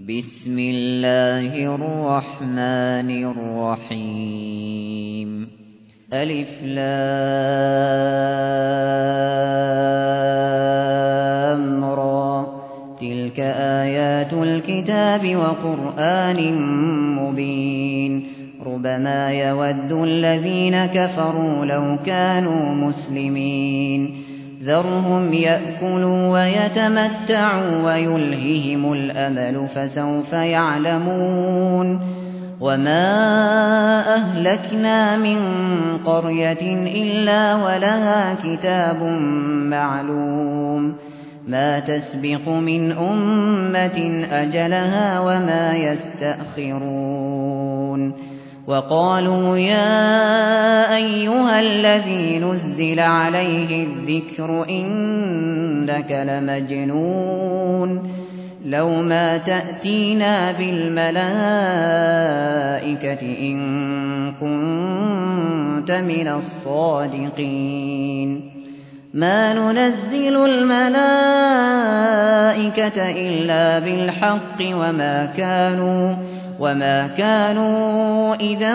بسم الله الرحمن الرحيم ألف لام را تلك آيات الكتاب وقرآن مبين ربما يود الذين كفروا لو كانوا مسلمين ذرهم يأكلوا ويتمتعوا ويلههم الأمل فسوف يعلمون وما أهلكنا من قرية إلا ولها كتاب معلوم ما تسبق من أمة أجلها وما يستأخرون وقالوا يا أيها الذي نزل عليه الذكر إنك لمجنون لو ما تأتينا بالملائكة إن كنت من الصادقين ما ننزل الملائكة إلا بالحق وما كانوا إذا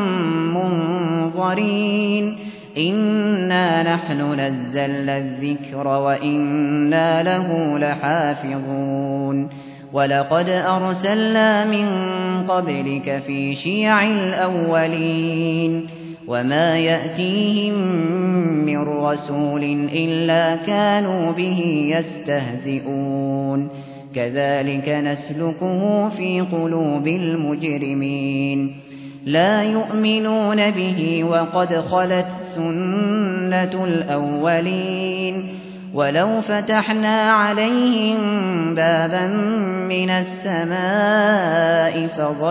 منظرين إنا نحن نزلنا الذكر وإنا له لحافظون ولقد أرسلنا من قبلك في شيع الأولين وما يأتيهم من رسول إلا كانوا به يستهزئون كذلك نسلكه في قلوب المجرمين لا يؤمنون به وقد خلت سنة الأولين ولو فتحنا عليهم بابا من السماء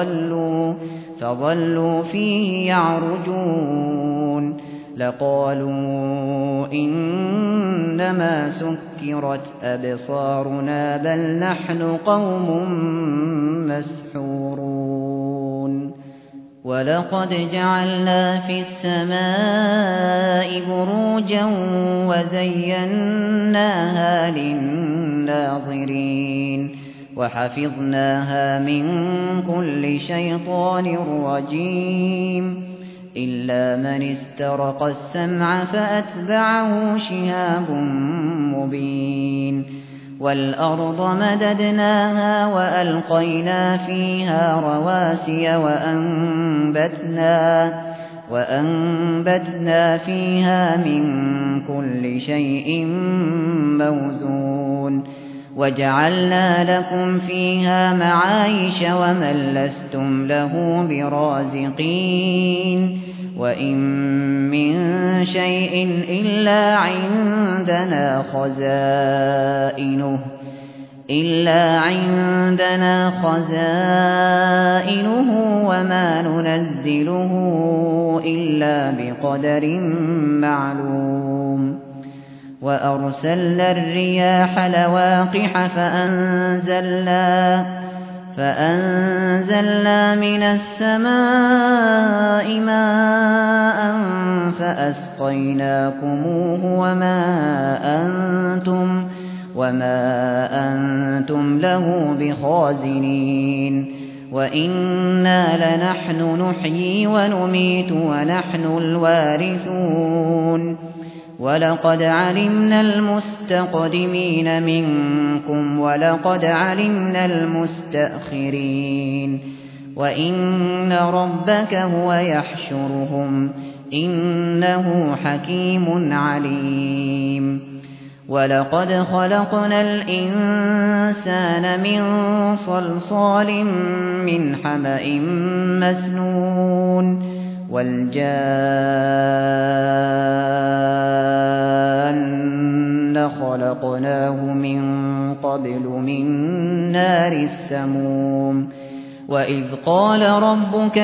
فظلوا فيه يعرجون لقالوا إنما سكرت أبصارنا بل نحن قوم مسحورون ولقد جعلنا في السماء بروجا وزيناها للناظرين وحفظناها من كل شيطان رجيم إلا من استرق السمع فأتبعه شهاب مبين والأرض مددناها وألقينا فيها رواسي وأنبتنا فيها من كل شيء موزون وجعلنا لكم فيها معايش ومن لستم له برازقين وإن من شيء إلا عندنا خزائنه وما ننزله إلا بقدر معلوم وأرسلنا الرياح لواقح فأنزلنا من السماء ماء فأسقيناكموه وما أنتم له بخازنين وإنا لنحن نحيي ونميت ونحن الوارثون ولقد علمنا المستقدمين منكم ولقد علمنا المستأخرين وإن ربك هو يحشرهم إنه حكيم عليم ولقد خلقنا الإنسان من صلصال من حمأ مسنون والجان خلقناه من قبل من نار السموم وإذ قال ربك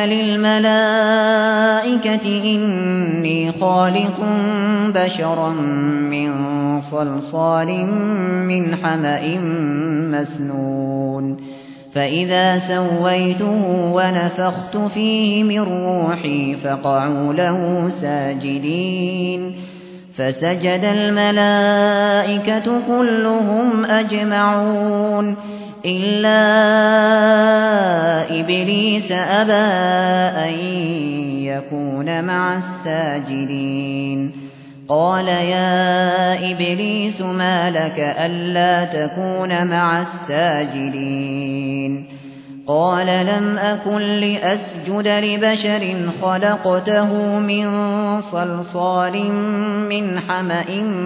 للملائكة إني خالق بشرا من صلصال من حمأ مسنون فإذا سويته ونفخت فيه من روحي فقعوا له ساجدين فسجد الملائكة كلهم أجمعون إلا إبليس أبى أن يكون مع الساجدين قال يا إبليس ما لك ألا تكون مع الساجدين قال لم أكن لأسجد لبشر خلقته من صلصال من حمأ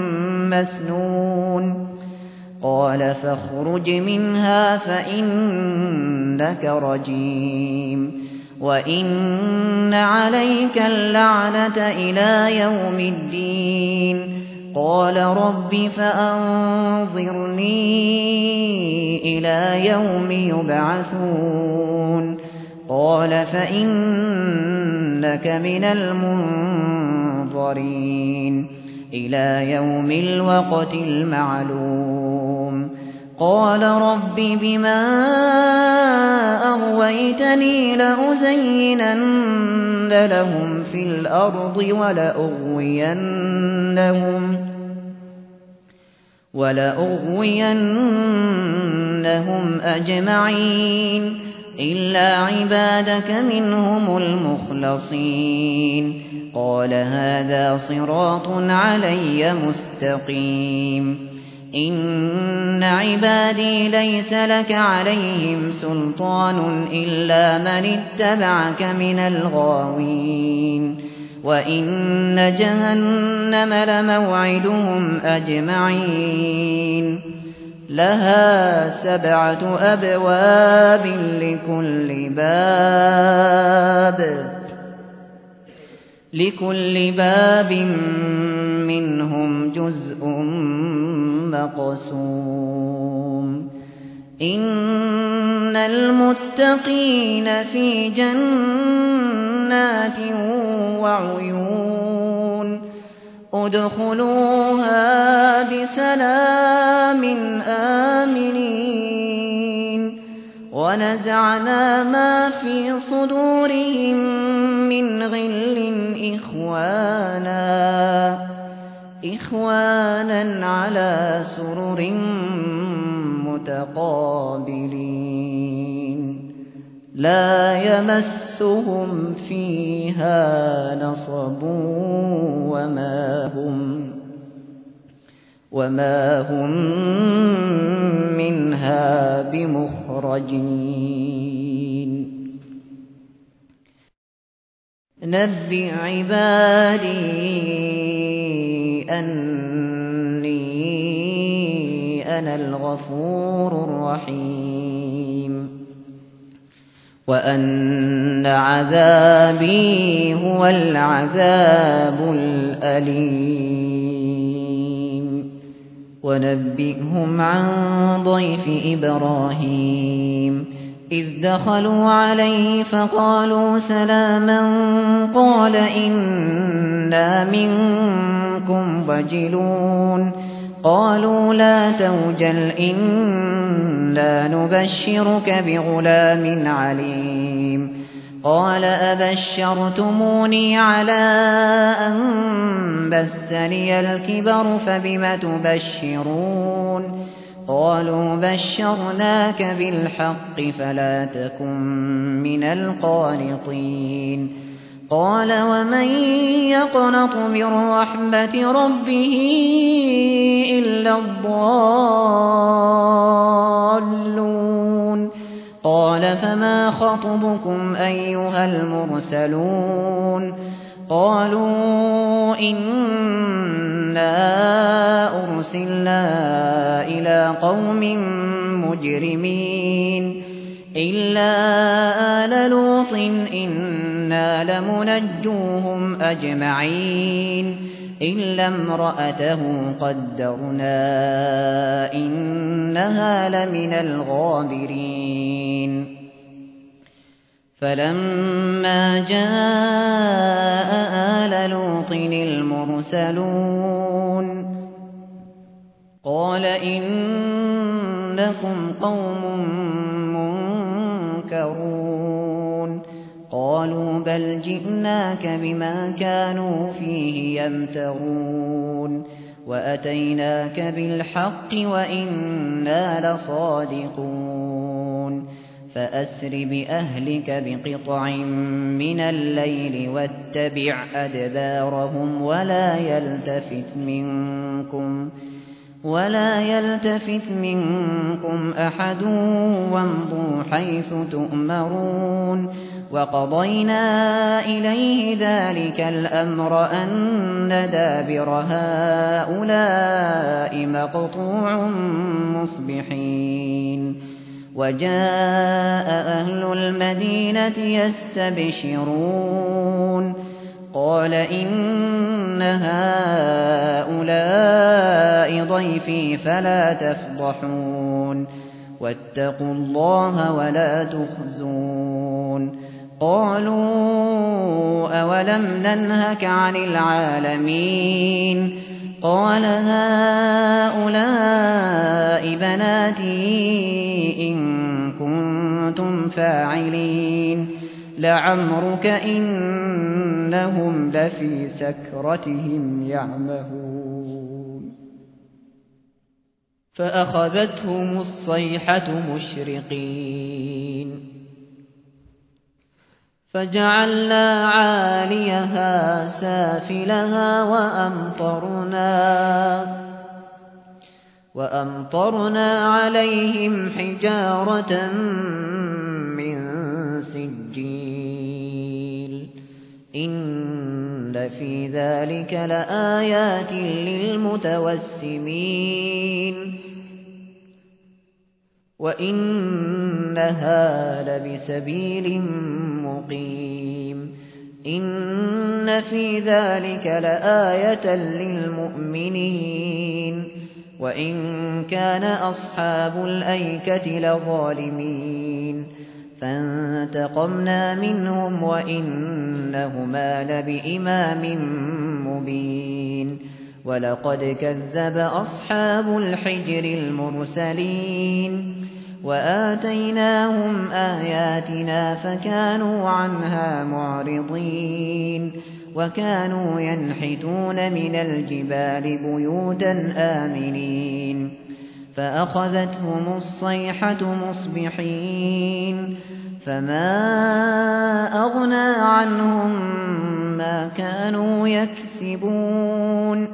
مسنون قال فاخرج منها فإنك رجيم وإن عليك اللعنة إلى يوم الدين قال رب فأنظرني إلى يوم يبعثون قال فإنك من المنظرين إلى يوم الوقت المعلوم قال رب بما أغويتني لأزينن لهم في الأرض ولأغوينهم أجمعين إلا عبادك منهم المخلصين قال هذا صراط علي مستقيم إن عبادي ليس لك عليهم سلطان إلا من اتبعك من الغاوين وإن جهنم لموعدهم أجمعين لها 7 أبواب لكل باب منهم جزء مقسوم إن المتقين في جنات وعيون ادخلوها بسلام آمنين ونزعنا ما في صدورهم من غل إخوانا على سرر متقابلين لا يمسهم فيها نصب وما هم منها بمخرجين نبئ عبادي أني أنا الغفور الرحيم وأن عذابي هو العذاب الأليم ونبئهم عن ضيف إبراهيم إذ دخلوا عليه فقالوا سلاما قال إنا منكم وجلون قالوا لا توجل إنا نبشرك بغلام عليم قال أبشرتموني على أن مسني الكبر فبم تبشرون قالوا بشرناك بالحق فلا تكن من القانطين قال ومن يقنط من رحمة ربه إلا الضالون قال فما خطبكم أيها المرسلون قالوا إنا أرسلنا إلى قوم مجرمين إلا آل لوط إنا لمنجوهم أجمعين إلا امرأته قدرنا إنها لمن الغابرين فلما جاء آل لوط المرسلون قال إنكم قوم منكرون قالوا بل جئناك بما كانوا فيه يمترون وأتيناك بالحق وإنا لصادقون فأسر بأهلك بقطع من الليل واتبع أدبارهم ولا يلتفت منكم أحد وامضوا حيث تؤمرون وقضينا إليه ذلك الأمر أن دابر هؤلاء مقطوع مصبحين وجاء أهل المدينة يستبشرون قال إن هؤلاء ضيفي فلا تفضحون واتقوا الله ولا تخزون قالوا أولم ننهك عن العالمين قال هؤلاء بناتي إن كنتم فاعلين لعمرك إنهم لفي سكرتهم يعمهون فأخذتهم الصيحة مشرقين فجعلنا عاليها سافلها وأمطرنا عليهم حجارة من سجيل إن في ذلك لآيات للمتوسمين وإنها لبسبيل مقيم إن في ذلك لآية للمؤمنين وإن كان أصحاب الأيكة لظالمين فانتقمنا منهم وإنهما لبإمام مبين ولقد كذب أصحاب الحجر المرسلين وآتيناهم آياتنا فكانوا عنها معرضين وكانوا ينحتون من الجبال بيوتا آمنين فأخذتهم الصيحة مصبحين فما أغنى عنهم ما كانوا يكسبون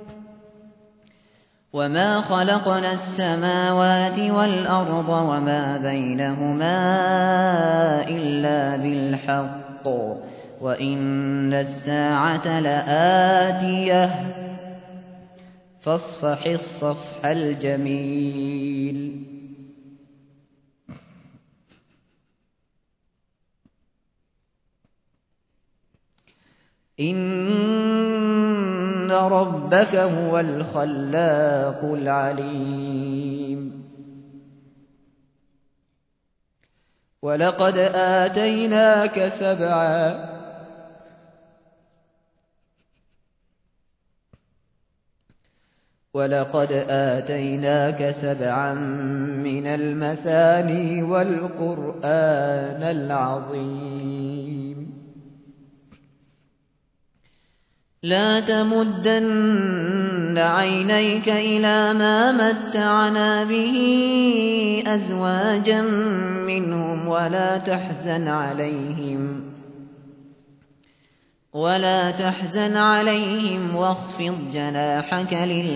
وما خلقنا السماوات والأرض وما بينهما إلا بالحق وإن الساعة لآتية فاصفح الصفح الجميل إن ربك هو الخلاق العليم ولقد آتيناك سبعا من المثاني والقرآن العظيم لا تمدن عينيك إلى ما متعنا به أزواجا منهم ولا تحزن عليهم واخفض جناحك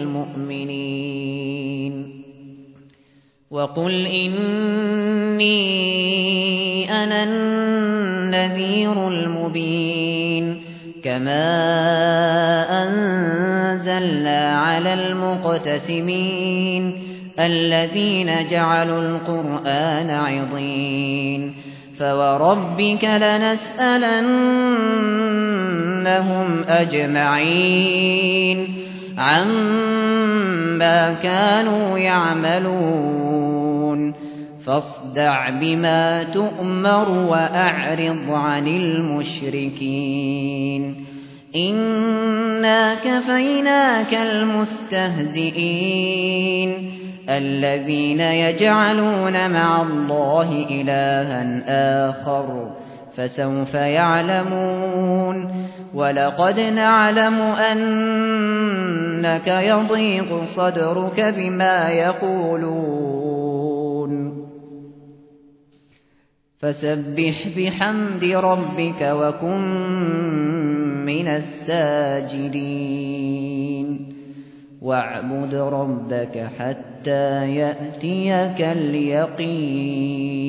للمؤمنين وقل إني أنا النذير المبين كما أنزلنا على المقتسمين الذين جعلوا القرآن عضين فوربك لنسألنهم أجمعين عما كانوا يعملون فاصدع بما تؤمر وأعرض عن المشركين إنا كفيناك المستهزئين الذين يجعلون مع الله إلها آخر فسوف يعلمون ولقد نعلم أنك يضيق صدرك بما يقولون فسبح بحمد ربك وكن من الساجدين واعبد ربك حتى يأتيك اليقين